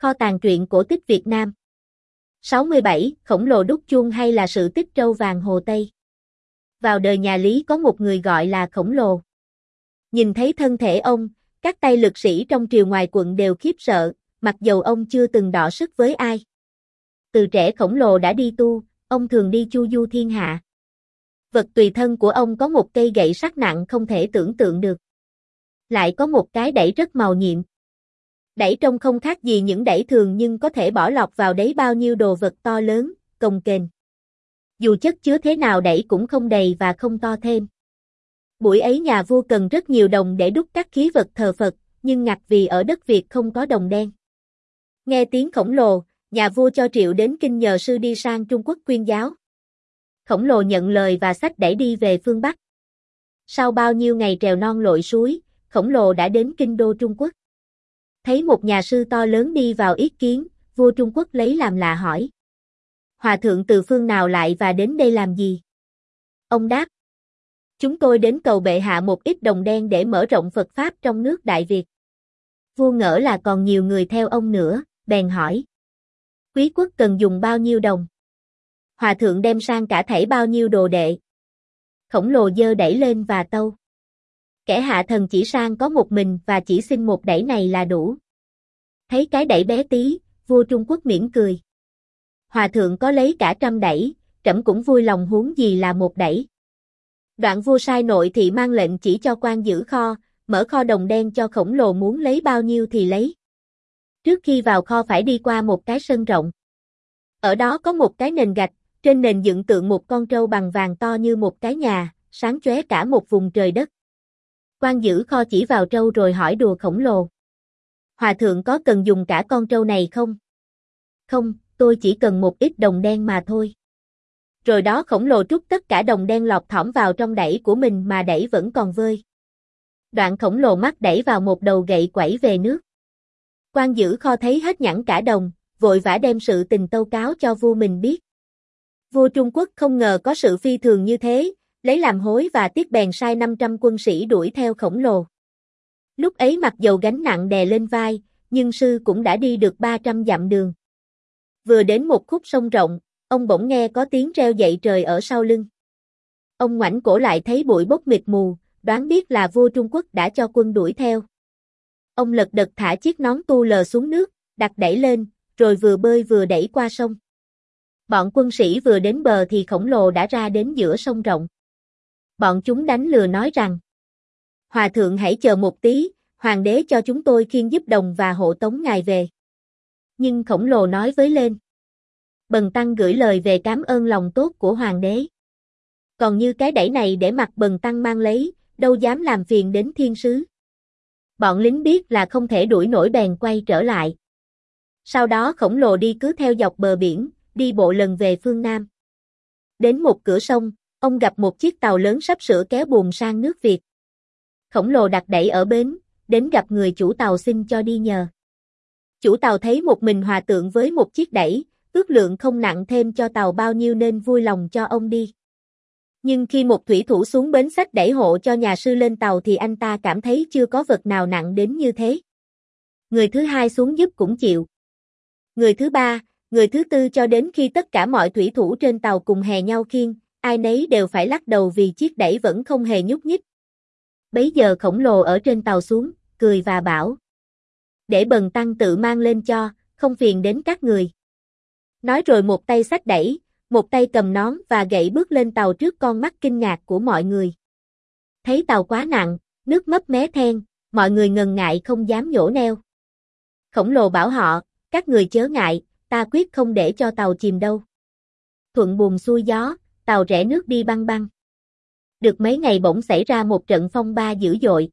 Kho tàng truyện cổ tích Việt Nam. 67. Khổng lồ đúc chuông hay là sự tích trâu vàng Hồ Tây? Vào đời nhà Lý có một người gọi là Khổng Lồ. Nhìn thấy thân thể ông, các tay lực sĩ trong triều ngoài quận đều khiếp sợ, mặc dầu ông chưa từng đọ sức với ai. Từ trẻ Khổng Lồ đã đi tu, ông thường đi chu du thiên hạ. Vật tùy thân của ông có một cây gậy sắt nặng không thể tưởng tượng được. Lại có một cái đẩy rất màu nhiệm. Đẩy trông không khác gì những đẩy thường nhưng có thể bỏ lọt vào đấy bao nhiêu đồ vật to lớn, cồng kềnh. Dù chất chứa thế nào đẩy cũng không đầy và không to thêm. Buổi ấy nhà vua cần rất nhiều đồng để đúc các khí vật thờ Phật, nhưng ngặt vì ở đất Việt không có đồng đen. Nghe tiếng Khổng Lồ, nhà vua cho triệu đến kinh nhờ sư đi sang Trung Quốc quyên giáo. Khổng Lồ nhận lời và xách đẩy đi về phương Bắc. Sau bao nhiêu ngày trèo non lội suối, Khổng Lồ đã đến kinh đô Trung Quốc. Thấy một nhà sư to lớn đi vào yết kiến, vua Trung Quốc lấy làm lạ hỏi. Hòa thượng từ phương nào lại và đến đây làm gì? Ông đáp. Chúng tôi đến cầu bệ hạ một ít đồng đen để mở rộng Phật Pháp trong nước Đại Việt. Vua ngỡ là còn nhiều người theo ông nữa, bèn hỏi. Quý quốc cần dùng bao nhiêu đồng? Hòa thượng đem sang cả thảy bao nhiêu đồ đệ? Khổng Lồ giơ đẩy lên và tâu. Kẻ hạ thần chỉ sang có một mình và chỉ xin một đẩy này là đủ. Thấy cái đẩy bé tí, vua Trung Quốc mỉm cười. Hòa thượng có lấy cả 100 đẩy, trẫm cũng vui lòng huống gì là một đẩy. Đoạn vua sai nội thị mang lệnh chỉ cho quan giữ kho, mở kho đồng đen cho Khổng Lồ muốn lấy bao nhiêu thì lấy. Trước khi vào kho phải đi qua một cái sân rộng. Ở đó có một cái nền gạch, trên nền dựng tượng một con trâu bằng vàng to như một cái nhà, sáng chóe cả một vùng trời đất. Quan giữ kho chỉ vào trâu rồi hỏi đùa Khổng Lồ. Hòa thượng có cần dùng cả con trâu này không? Không, tôi chỉ cần một ít đồng đen mà thôi. Rồi đó Khổng Lồ trút tất cả đồng đen lọt thỏm vào trong đẩy của mình mà đẩy vẫn còn vơi. Đoạn Khổng Lồ mắc đẩy vào một đầu gậy quẩy về nước. Quan giữ kho thấy hết nhẵn cả đồng, vội vã đem sự tình tâu cáo cho vua mình biết. Vua Trung Quốc không ngờ có sự phi thường như thế, lấy làm hối và tiếc bèn sai 500 quân sĩ đuổi theo Khổng Lồ. Lúc ấy mặc dầu gánh nặng đè lên vai, nhưng sư cũng đã đi được 300 dặm đường. Vừa đến một khúc sông rộng, ông bỗng nghe có tiếng reo dậy trời ở sau lưng. Ông ngoảnh cổ lại thấy bụi bốc mịt mù, đoán biết là vua Trung Quốc đã cho quân đuổi theo. Ông lật đật thả chiếc nón tu lờ xuống nước, đặt đẩy lên, rồi vừa bơi vừa đẩy qua sông. Bọn quân sĩ vừa đến bờ thì Khổng Lồ đã ra đến giữa sông rộng. Bọn chúng đánh lừa nói rằng, Hòa thượng hãy chờ một tí, hoàng đế cho chúng tôi khiêng giúp đồng và hộ tống ngài về. Nhưng Khổng Lồ nói với lên. Bần tăng gửi lời về cảm ơn lòng tốt của hoàng đế. Còn như cái đẩy này để mặc bần tăng mang lấy, đâu dám làm phiền đến thiên sứ. Bọn lính biết là không thể đuổi nổi bèn quay trở lại. Sau đó Khổng Lồ đi cứ theo dọc bờ biển, đi bộ lần về phương Nam. Đến một cửa sông, ông gặp một chiếc tàu lớn sắp sửa kéo buồm sang nước Việt. Khổng Lồ đặt đẩy ở bến, đến gặp người chủ tàu xin cho đi nhờ. Chủ tàu thấy một mình hòa tượng với một chiếc đẩy, ước lượng không nặng thêm cho tàu bao nhiêu nên vui lòng cho ông đi. Nhưng khi một thủy thủ xuống bến xách đẩy hộ cho nhà sư lên tàu thì anh ta cảm thấy chưa có vật nào nặng đến như thế. Người thứ hai xuống giúp cũng chịu. Người thứ ba, người thứ tư cho đến khi tất cả mọi thủy thủ trên tàu cùng hè nhau khiêng, ai nấy đều phải lắc đầu vì chiếc đẩy vẫn không hề nhúc nhích. Bấy giờ Khổng Lồ ở trên tàu xuống, cười và bảo. Để bần tăng tự mang lên cho, không phiền đến các người. Nói rồi một tay xách đẩy, một tay cầm nón và gậy bước lên tàu trước con mắt kinh ngạc của mọi người. Thấy tàu quá nặng, nước mấp mé then, mọi người ngần ngại không dám nhổ neo. Khổng Lồ bảo họ, các người chớ ngại, ta quyết không để cho tàu chìm đâu. Thuận buồm xuôi gió, tàu rẽ nước đi băng băng. Được mấy ngày bỗng xảy ra một trận phong ba dữ dội.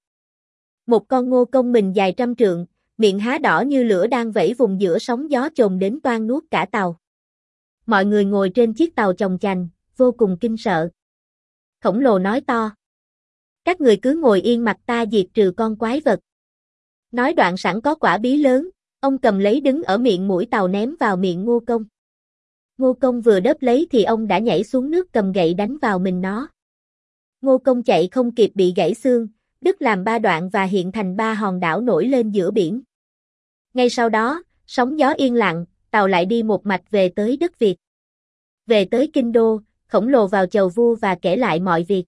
Một con ngô công mình dài 100 trượng, miệng há đỏ như lửa đang vẫy vùng giữa sóng gió chồm đến toang nuốt cả tàu. Mọi người ngồi trên chiếc tàu chồng chành, vô cùng kinh sợ. Khổng Lồ nói to. Các người cứ ngồi yên mặt ta diệt trừ con quái vật. Nói đoạn sẵn có quả bí lớn, ông cầm lấy đứng ở miệng mũi tàu ném vào miệng Ngô Công. Ngô Công vừa đớp lấy thì ông đã nhảy xuống nước cầm gậy đánh vào mình nó. Ngô Công chạy không kịp bị gãy xương, đứt làm 3 đoạn và hiện thành 3 hòn đảo nổi lên giữa biển. Ngay sau đó, Sóng gió yên lặng, tàu lại đi một mạch về tới đất Việt. Về tới kinh đô, Khổng Lồ vào chầu vua và kể lại mọi việc.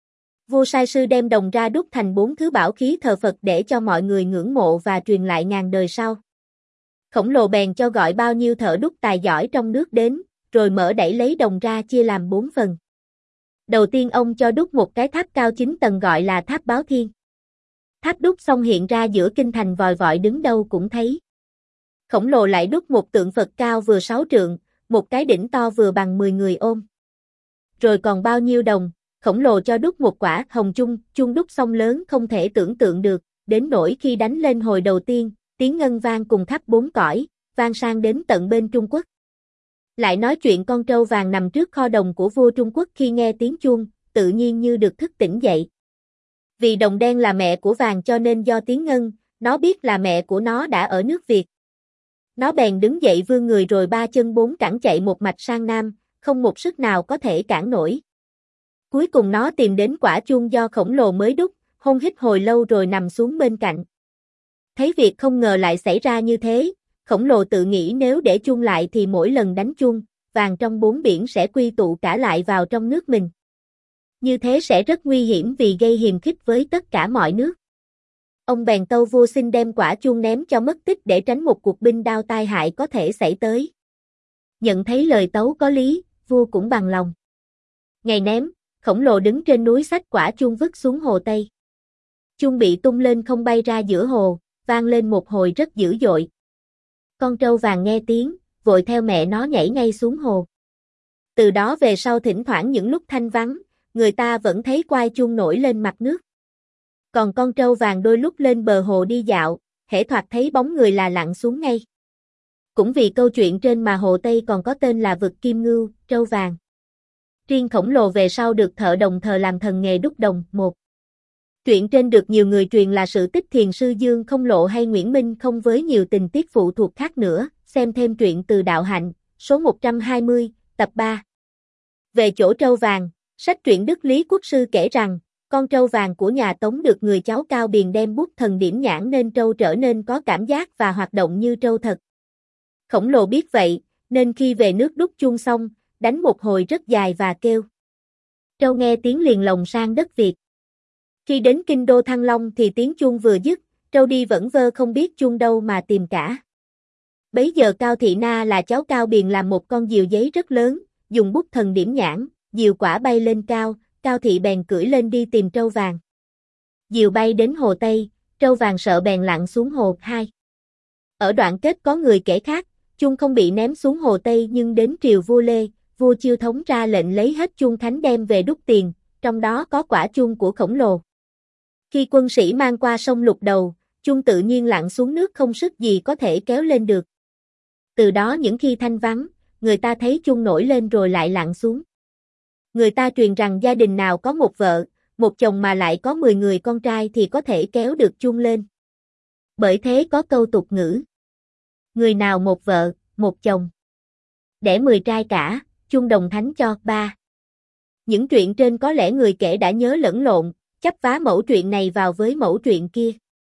Vua sai sư đem đồng ra đúc thành 4 thứ bảo khí thờ Phật để cho mọi người ngưỡng mộ và truyền lại ngàn đời sau. Khổng Lồ bèn cho gọi bao nhiêu thợ đúc tài giỏi trong nước đến, rồi mở đẩy lấy đồng ra chia làm 4 phần. Đầu tiên ông cho đúc một cái tháp cao 9 tầng gọi là tháp Báo Thiên. Tháp đúc xong hiện ra giữa kinh thành vòi vọi đứng đâu cũng thấy. Khổng Lồ lại đúc một tượng Phật cao vừa 6 trượng, một cái đỉnh to vừa bằng 10 người ôm. Rồi còn bao nhiêu đồng, Khổng Lồ cho đúc một quả hồng chung đúc xong lớn không thể tưởng tượng được, đến nỗi khi đánh lên hồi đầu tiên, tiếng ngân vang cùng khắp 4 cõi, vang sang đến tận bên Trung Quốc. Lại nói chuyện con trâu vàng nằm trước kho đồng của vua Trung Quốc khi nghe tiếng chuông, tự nhiên như được thức tỉnh dậy. Vì đồng đen là mẹ của vàng cho nên do tiếng ngân, nó biết là mẹ của nó đã ở nước Việt. Nó bèn đứng dậy vươn người rồi 3 chân 4 cẳng chạy một mạch sang Nam, không một sức nào có thể cản nổi. Cuối cùng nó tìm đến quả chuông do Khổng Lồ mới đúc, hôn hít hồi lâu rồi nằm xuống bên cạnh. Thấy việc không ngờ lại xảy ra như thế, Khổng Lồ tự nghĩ nếu để chuông lại thì mỗi lần đánh chuông, vàng trong 4 biển sẽ quy tụ cả lại vào trong nước mình. Như thế sẽ rất nguy hiểm vì gây hiềm khích với tất cả mọi nước. Ông bèn tâu vua xin đem quả chuông ném cho mất tích để tránh một cuộc binh đao tai hại có thể xảy tới. Nhận thấy lời tấu có lý, vua cũng bằng lòng. Ngày ném, Khổng Lồ đứng trên núi xách quả chuông vứt xuống hồ Tây. Chuông bị tung lên không bay ra giữa hồ, vang lên một hồi rất dữ dội. Con trâu vàng nghe tiếng, vội theo mẹ nó nhảy ngay xuống hồ. Từ đó về sau thỉnh thoảng những lúc thanh vắng, người ta vẫn thấy quai chuông nổi lên mặt nước. Còn con trâu vàng đôi lúc lên bờ hồ đi dạo, hễ thoạt thấy bóng người là lặn xuống ngay. Cũng vì câu chuyện trên mà hồ Tây còn có tên là vực Kim Ngưu, trâu vàng. Riêng Khổng Lồ về sau được thợ đồng thờ làm thần nghề đúc đồng. 1. Chuyện trên được nhiều người truyền là sự tích thiền sư Dương Không Lộ hay Nguyễn Minh Không với nhiều tình tiết phụ thuộc khác nữa, xem thêm truyện từ Đạo Hạnh, số 120, tập 3. Về chỗ trâu vàng, sách truyện Đức Lý Quốc Sư kể rằng, con trâu vàng của nhà Tống được người cháu Cao Biền đem bút thần điểm nhãn nên trâu trở nên có cảm giác và hoạt động như trâu thật. Khổng Lồ biết vậy, nên khi về nước đúc chuông xong, đánh một hồi rất dài và kêu. Trâu nghe tiếng liền lồng sang đất Việt. Khi đến kinh đô Thăng Long thì tiếng chuông vừa dứt, trâu đi vẩn vơ không biết chuông đâu mà tìm cả. Bấy giờ Cao Thị Na là cháu Cao Biền làm một con diều giấy rất lớn, dùng bút thần điểm nhãn, diều quả bay lên cao, Cao Thị bèn cưỡi lên đi tìm trâu vàng. Diều bay đến hồ Tây, trâu vàng sợ bèn lặn xuống hồ. 2. Ở đoạn kết có người kể khác, chuông không bị ném xuống hồ Tây nhưng đến triều vua Lê, vua Chiêu Thống ra lệnh lấy hết chuông khánh đem về đúc tiền, trong đó có quả chuông của Khổng Lồ. Khi quân sĩ mang qua sông Lục Đầu, chuông tự nhiên lặn xuống nước không sức gì có thể kéo lên được. Từ đó những khi thanh vắng, người ta thấy chuông nổi lên rồi lại lặn xuống. Người ta truyền rằng gia đình nào có một vợ, một chồng mà lại có 10 người con trai thì có thể kéo được chuông lên. Bởi thế có câu tục ngữ. Người nào một vợ, một chồng. Đẻ 10 trai cả, chuông đồng thánh cho. 3. Những chuyện trên có lẽ người kể đã nhớ lẫn lộn, chấp vá mẫu truyện này vào với mẫu truyện kia.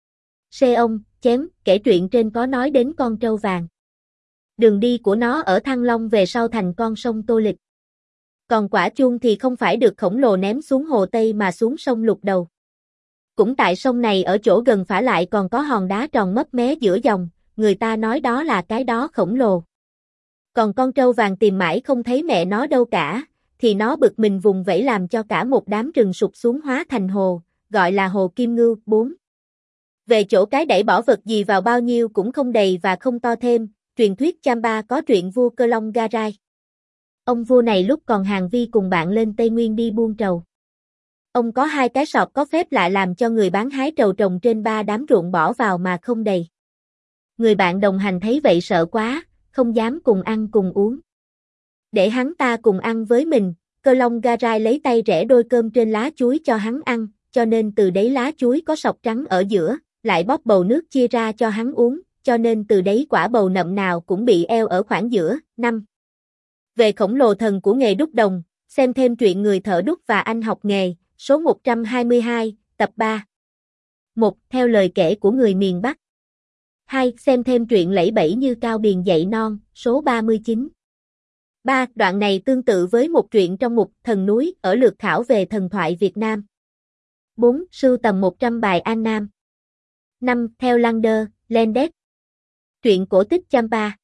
Xê ông, chém, kể truyện trên có nói đến con trâu vàng. Đường đi của nó ở Thăng Long về sau thành con sông Tô Lịch. Còn quả chuông thì không phải được Khổng Lồ ném xuống hồ Tây mà xuống sông Lục Đầu. Cũng tại sông này ở chỗ gần phả lại còn có hòn đá tròn mấp mé giữa dòng, người ta nói đó là cái đó Khổng Lồ. Còn con trâu vàng tìm mãi không thấy mẹ nó đâu cả, thì nó bực mình vùng vẫy làm cho cả một đám rừng sụp xuống hóa thành hồ, gọi là hồ Kim Ngưu. 4. Về chỗ cái đẩy bỏ vật gì vào bao nhiêu cũng không đầy và không to thêm, truyền thuyết Champa có truyện vua Cơ Long Garai. Ông vua này lúc còn hàng vi cùng bạn lên Tây Nguyên đi buôn trầu. Ông có 2 cái sọt có phép lạ làm cho người bán hái trầu trồng trên 3 đám ruộng bỏ vào mà không đầy. Người bạn đồng hành thấy vậy sợ quá, không dám cùng ăn cùng uống. Để hắn ta cùng ăn với mình, Cơ Long Garai lấy tay rẽ đôi cơm trên lá chuối cho hắn ăn, cho nên từ đấy lá chuối có sọc trắng ở giữa, lại bóp bầu nước chia ra cho hắn uống, cho nên từ đấy quả bầu nậm nào cũng bị eo ở khoảng giữa. 5. Về Khổng Lồ thần của nghề đúc đồng, xem thêm truyện Người thợ đúc và anh học nghề, số 122, tập 3. 1. Theo lời kể của người miền Bắc. 2. Xem thêm truyện lẫy bẫy như Cao Biền dạy non, số 39. 3. Đoạn này tương tự với một truyện trong mục Thần núi ở lược khảo về thần thoại Việt Nam. 4. Sưu tầm 100 bài An Nam. 5. Theo Lander, Landet. Truyện cổ tích Champa.